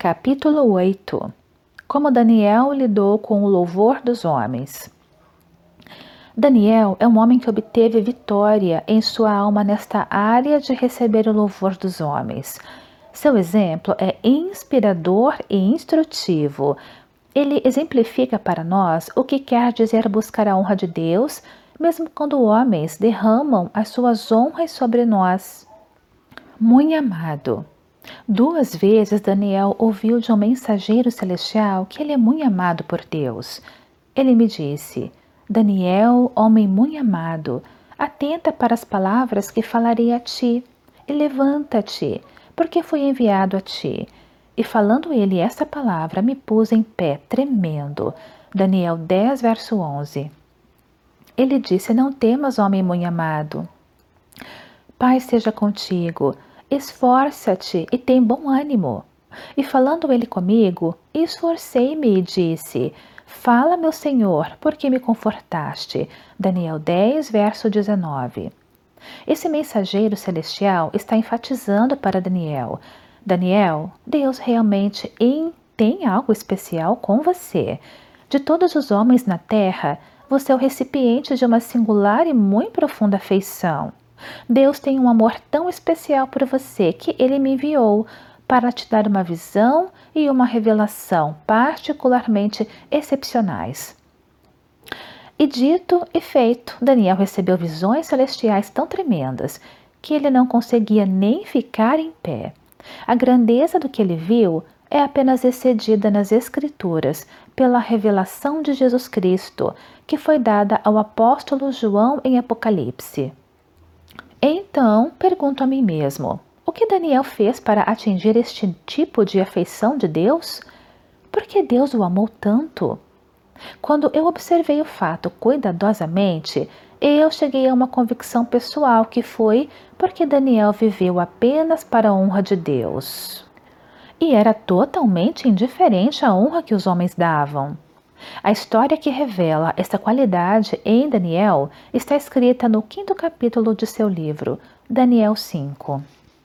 Capítulo 8. Como Daniel lidou com o louvor dos homens. Daniel é um homem que obteve vitória em sua alma nesta área de receber o louvor dos homens. Seu exemplo é inspirador e instrutivo. Ele exemplifica para nós o que quer dizer buscar a honra de Deus, mesmo quando homens derramam as suas honras sobre nós. Muito amado. 2 vezes Daniel ouviu de um mensageiro celestial que ele é muito amado por Deus. Ele me disse: Daniel, homem muito amado, atenta para as palavras que falarei a ti, e levanta-te, porque fui enviado a ti. E falando ele esta palavra, me pus em pé, tremendo. Daniel 10, verso 11. Ele disse: Não temas, homem muito amado. Paz seja contigo. Esforça-te e tem bom ânimo. E falando ele comigo, esforcei-me e disse: Fala, meu Senhor, porque me confortaste. Daniel 10, verso 19. Esse mensageiro celestial está enfatizando para Daniel: Daniel, Deus realmente tem algo especial com você. De todos os homens na terra, você é o recipiente de uma singular e muito profunda afeição. Deus tem um amor tão especial por você que Ele me enviou para te dar uma visão e uma revelação particularmente excepcionais. E dito e feito, Daniel recebeu visões celestiais tão tremendas que ele não conseguia nem ficar em pé. A grandeza do que ele viu é apenas excedida nas Escrituras pela revelação de Jesus Cristo, que foi dada ao apóstolo João em Apocalipse. Então, pergunto a mim mesmo, o que Daniel fez para atingir este tipo de afeição de Deus? Por que Deus o amou tanto? Quando eu observei o fato cuidadosamente, eu cheguei a uma convicção pessoal que foi porque Daniel viveu apenas para a honra de Deus. E era totalmente indiferente à honra que os homens davam. A história que revela esta qualidade em Daniel está escrita no 5º capítulo de seu livro, Daniel 5.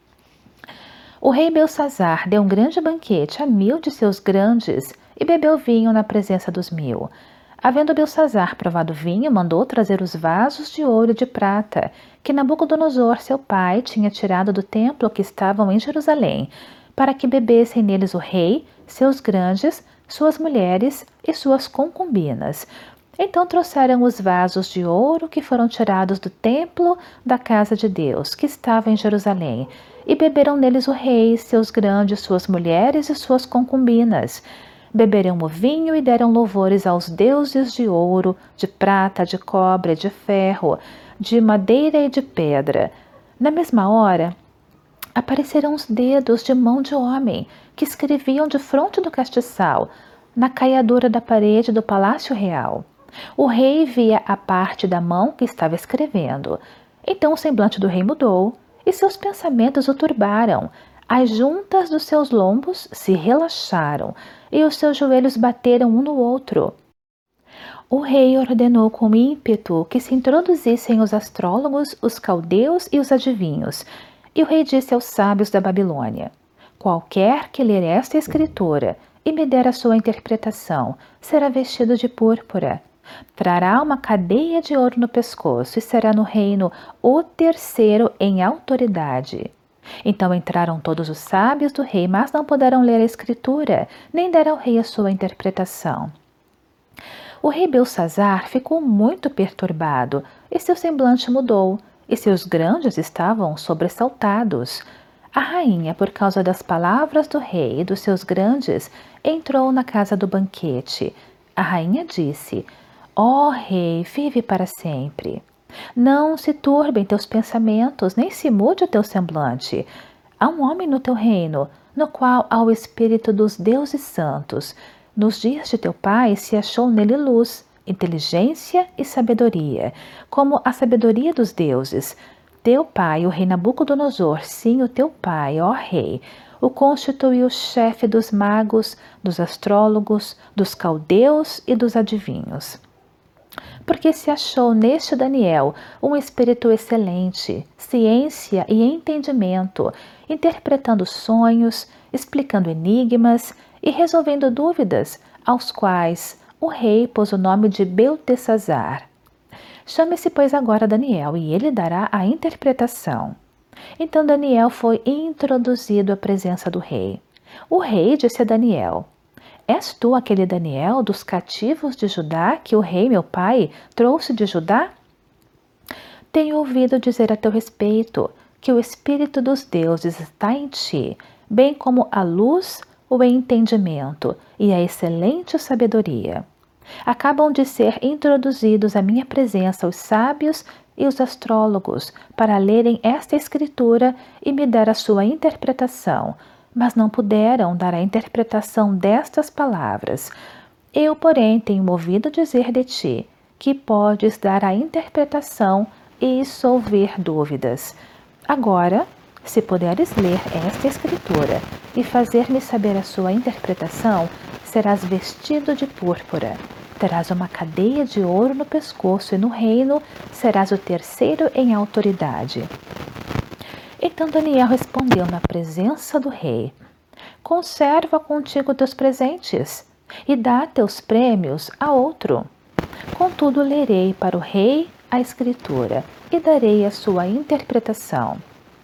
O rei Belsazar deu um grande banquete a 1000 de seus grandes e bebeu vinho na presença dos 1000. Havendo Belsazar provado o vinho, mandou trazer os vasos de ouro e de prata que Nabucodonosor, seu pai, tinha tirado do templo que estavam em Jerusalém, para que bebessem neles o rei, seus grandes, suas mulheres e suas concubinas. Então trouxeram os vasos de ouro que foram tirados do templo da casa de Deus, que estava em Jerusalém, e beberam neles o rei, seus grandes, suas mulheres e suas concubinas. Beberam o vinho e deram louvores aos deuses de ouro, de prata, de cobre, de ferro, de madeira e de pedra. Na mesma hora, apareceram os dedos de mão de homem que escreviam defronte do castiçal, na caiadura da parede do palácio real. O rei via a parte da mão que estava escrevendo. Então o semblante do rei mudou e seus pensamentos o turbaram. As juntas dos seus lombos se relaxaram e os seus joelhos bateram um no outro. O rei ordenou com ímpeto que se introduzissem os astrólogos, os caldeus e os adivinhos. E o rei disse aos sábios da Babilônia: Qualquer que ler esta escritura e me der a sua interpretação, será vestido de púrpura. Trará uma cadeia de ouro no pescoço e será no reino o 3º em autoridade. Então entraram todos os sábios do rei, mas não puderam ler a escritura, nem dar ao rei a sua interpretação. O rei Belsazar ficou muito perturbado e seu semblante mudou, e seus grandes estavam sobressaltados. A rainha, por causa das palavras do rei e dos seus grandes, entrou na casa do banquete. A rainha disse: Ó rei, vive para sempre. Não se turbem teus pensamentos, nem se mude o teu semblante. Há um homem no teu reino, no qual há o espírito dos deuses santos. Nos dias de teu pai se achou nele luz, inteligência e sabedoria, como a sabedoria dos deuses. Teu pai, o rei Nabucodonosor, sim, o teu pai, ó rei, o constituiu chefe dos magos, dos astrólogos, dos caldeus e dos adivinhos. porque se achou neste Daniel um espírito excelente, ciência e entendimento, interpretando sonhos, explicando enigmas e resolvendo dúvidas, aos quais o rei pôs o nome de Beltesazar. Chame-se, pois, agora Daniel, e ele dará a interpretação. Então Daniel foi introduzido à presença do rei. O rei disse a Daniel: És tu aquele Daniel dos cativos de Judá que o rei meu pai trouxe de Judá? Tenho ouvido dizer a teu respeito que o Espírito dos deuses está em ti, bem como a luz, o entendimento e a excelente sabedoria. Acabam de ser introduzidos à minha presença os sábios e os astrólogos para lerem esta escritura e me dar a sua interpretação, mas não puderam dar a interpretação destas palavras. Eu, porém, tenho ouvido dizer de ti que podes dar a interpretação e solver dúvidas. Agora, se puderes ler esta escritura e fazer-me saber a sua interpretação, serás vestido de púrpura. Terás uma cadeia de ouro no pescoço e no reino serás o terceiro em autoridade. Então Daniel respondeu na presença do rei: Conserva contigo teus presentes e dá teus prêmios a outro. Contudo, lerei para o rei a escritura e darei a sua interpretação.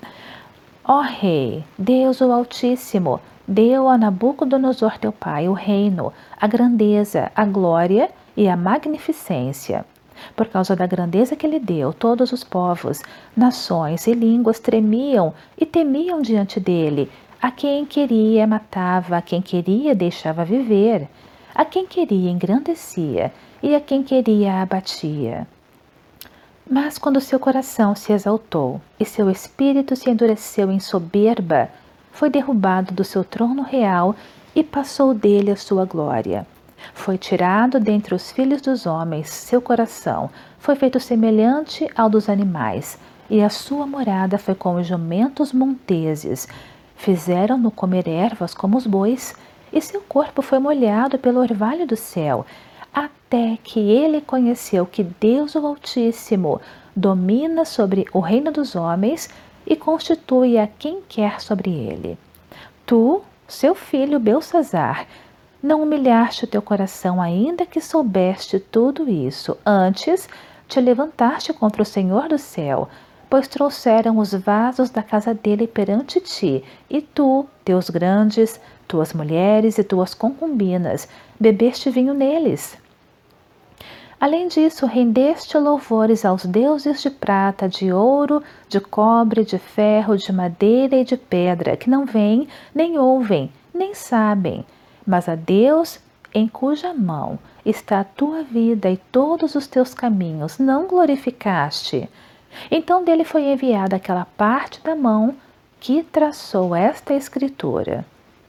Ó Rei, Deus o Altíssimo, deu a Nabucodonosor teu pai o reino, a grandeza, a glória e a magnificência. Por causa da grandeza que lhe deu, todos os povos, nações e línguas tremiam e temiam diante dele. A quem queria matava, a quem queria deixava viver, a quem queria engrandecia e a quem queria abatia. Mas quando seu coração se exaltou e seu espírito se endureceu em soberba, foi derrubado do seu trono real e passou dele a sua glória. Foi tirado dentre os filhos dos homens, seu coração foi feito semelhante ao dos animais, e a sua morada foi como os jumentos monteses. Fizeram-no comer ervas como os bois, e seu corpo foi molhado pelo orvalho do céu, até que ele conheceu que Deus o Altíssimo domina sobre o reino dos homens e constitui a quem quer sobre ele. Tu, seu filho Beltesazar, não humilhaste o teu coração ainda que soubeste tudo isso. Antes, te levantaste contra o Senhor do céu, pois trouxeram os vasos da casa dele perante ti, e tu, teus grandes, tuas mulheres e tuas concubinas, bebeste vinho neles. Além disso, rendeste louvores aos deuses de prata, de ouro, de cobre, de ferro, de madeira e de pedra, que não veem, nem ouvem, nem sabem, mas a Deus em cuja mão está a tua vida e todos os teus caminhos, não glorificaste. Então dele foi enviada aquela parte da mão que traçou esta escritura.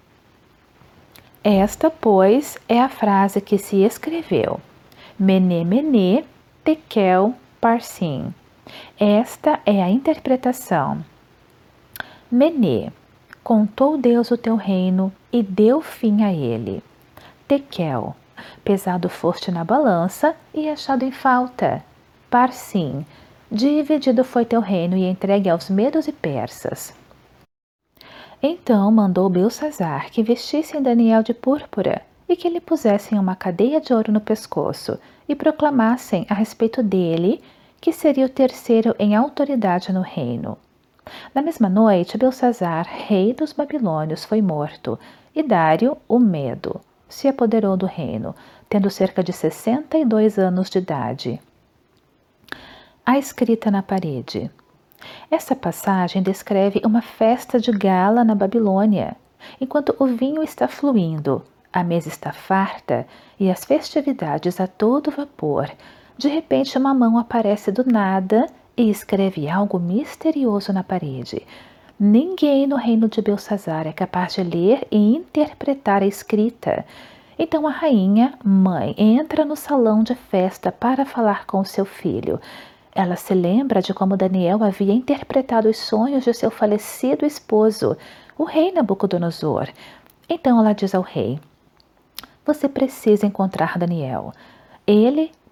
Esta, pois, é a frase que se escreveu: Mene, Mene, Tekel, Parsim. Esta é a interpretação. Mene, contou Deus o teu reino e deu fim a ele. Tekel, pesado foste na balança e achado em falta. Parsim, dividido foi teu reino e entregue aos medos e persas. Então mandou Beltesazar que vestissem Daniel de púrpura e que lhe pusessem uma cadeia de ouro no pescoço e proclamassem a respeito dele que seria o terceiro em autoridade no reino. Na mesma noite, Beltesazar, rei dos babilônios, foi morto, e Dário, o Medo, se apoderou do reino, tendo cerca de 62 anos de idade. A escrita na parede. Essa passagem descreve uma festa de gala na Babilônia. Enquanto o vinho está fluindo, a mesa está farta e as festividades a todo vapor, de repente uma mão aparece do nada e escreve algo misterioso na parede. Ninguém no reino de Beltesazar é capaz de ler e interpretar a escrita. Então a rainha, mãe, entra no salão de festa para falar com seu filho. Ela se lembra de como Daniel havia interpretado os sonhos de seu falecido esposo, o rei Nabucodonosor. Então ela diz ao rei: Você precisa encontrar Daniel. Ele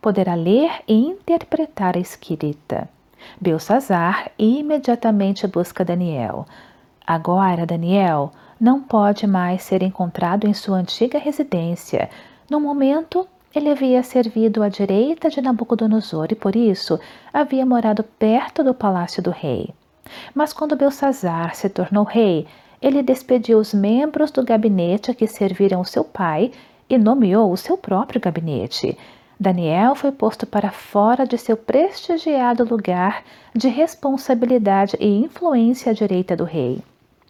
poderá ler e interpretar a escrita. Belsassar imediatamente busca Daniel. Agora, Daniel não pode mais ser encontrado em sua antiga residência. No momento, ele havia servido à direita de Nabucodonosor e, por isso, havia morado perto do palácio do rei. Mas quando Belsassar se tornou rei, ele despediu os membros do gabinete a que serviram o seu pai e nomeou o seu próprio gabinete. Daniel foi posto para fora de seu prestigiado lugar de responsabilidade e influência à direita do rei.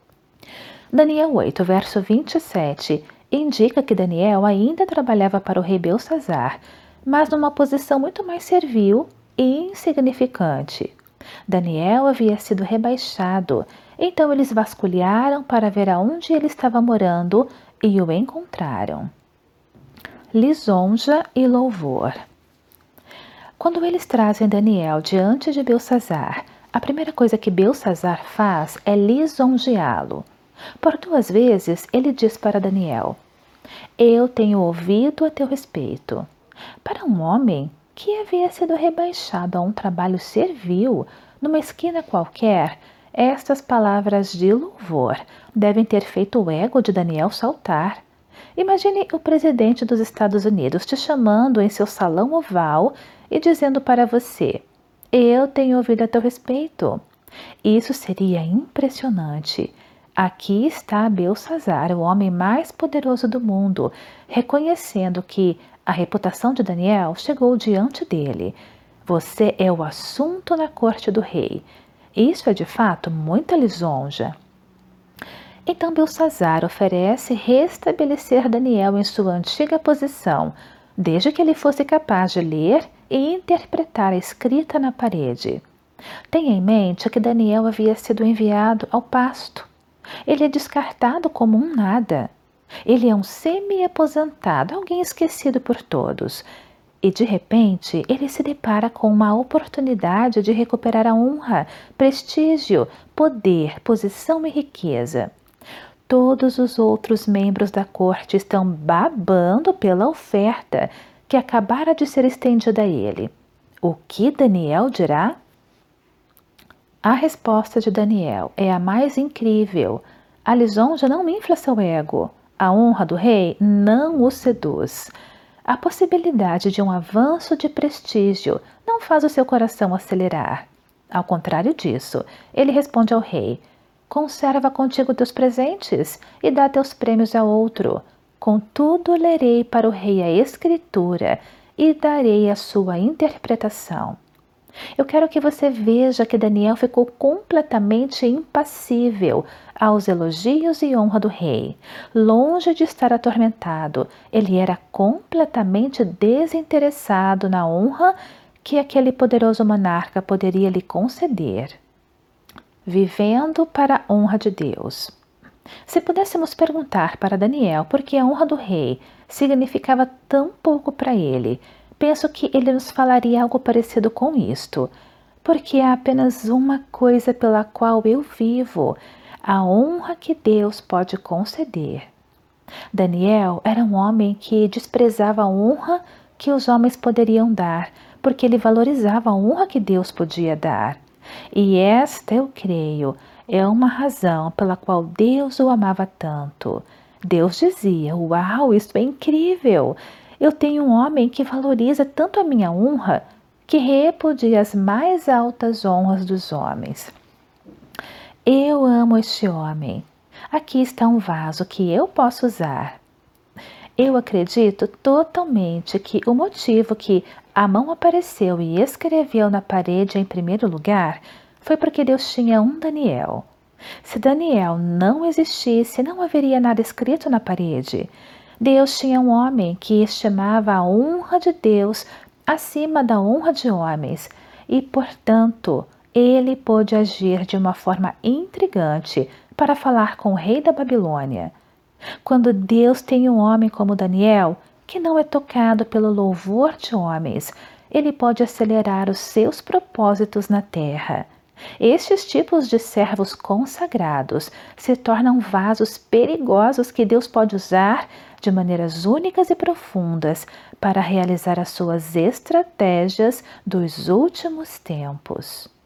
Daniel 8, verso 27, indica que Daniel ainda trabalhava para o rei Belsassar, mas numa posição muito mais servil e insignificante. Daniel havia sido rebaixado, então eles vasculharam para ver aonde ele estava morando e o encontraram. Lisonja e louvor. Quando eles trazem Daniel diante de Belsassar, a primeira coisa que Belsassar faz é lisonjeá-lo. Por 2 vezes ele diz para Daniel: eu tenho ouvido a teu respeito. Para um homem que havia sido rebaixado a um trabalho servil, numa esquina qualquer, estas palavras de louvor devem ter feito o ego de Daniel saltar. Imagine o presidente dos Estados Unidos te chamando em seu salão oval e dizendo para você: eu tenho ouvido a teu respeito. Isso seria impressionante. Aqui está Belsassar, o homem mais poderoso do mundo, reconhecendo que a reputação de Daniel chegou diante dele. Você é o assunto na corte do rei. Isso é de fato muita lisonja. Então Belsassar oferece restabelecer Daniel em sua antiga posição, desde que ele fosse capaz de ler e interpretar a escrita na parede. Tenha em mente que Daniel havia sido enviado ao pasto. Ele é descartado como um nada. Ele é um semi-aposentado, alguém esquecido por todos. E de repente ele se depara com uma oportunidade de recuperar a honra, prestígio, poder, posição e riqueza. Todos os outros membros da corte estão babando pela oferta que acabara de ser estendida a ele. O que Daniel dirá? A resposta de Daniel é a mais incrível. A lisonja não infla seu ego. A honra do rei não o seduz. A possibilidade de um avanço de prestígio não faz o seu coração acelerar. Ao contrário disso, ele responde ao rei: conserva contigo teus presentes e dá teus prêmios a outro. Contudo, lerei para o rei a escritura e darei a sua interpretação. Eu quero que você veja que Daniel ficou completamente impassível aos elogios e honra do rei. Longe de estar atormentado, ele era completamente desinteressado na honra que aquele poderoso monarca poderia lhe conceder. Vivendo para a honra de Deus. Se pudéssemos perguntar para Daniel por que a honra do rei significava tão pouco para ele, penso que ele nos falaria algo parecido com isto: porque há apenas uma coisa pela qual eu vivo, a honra que Deus pode conceder. Daniel era um homem que desprezava a honra que os homens poderiam dar, porque ele valorizava a honra que Deus podia dar. E esta, eu creio, é uma razão pela qual Deus o amava tanto. Deus dizia: uau, isso é incrível! Eu tenho um homem que valoriza tanto a minha honra que repudia as mais altas honras dos homens. Eu amo este homem. Aqui está um vaso que eu posso usar. Eu acredito totalmente que o motivo que a mão apareceu e escreveu na parede em primeiro lugar foi porque Deus tinha um Daniel. Se Daniel não existisse, não haveria nada escrito na parede. Deus tinha um homem que estimava a honra de Deus acima da honra de homens e, portanto, ele pôde agir de uma forma intrigante para falar com o rei da Babilônia. Quando Deus tem um homem como Daniel, que não é tocado pelo louvor de homens, ele pode acelerar os seus propósitos na terra. Estes tipos de servos consagrados se tornam vasos perigosos que Deus pode usar de maneiras únicas e profundas para realizar as suas estratégias dos últimos tempos.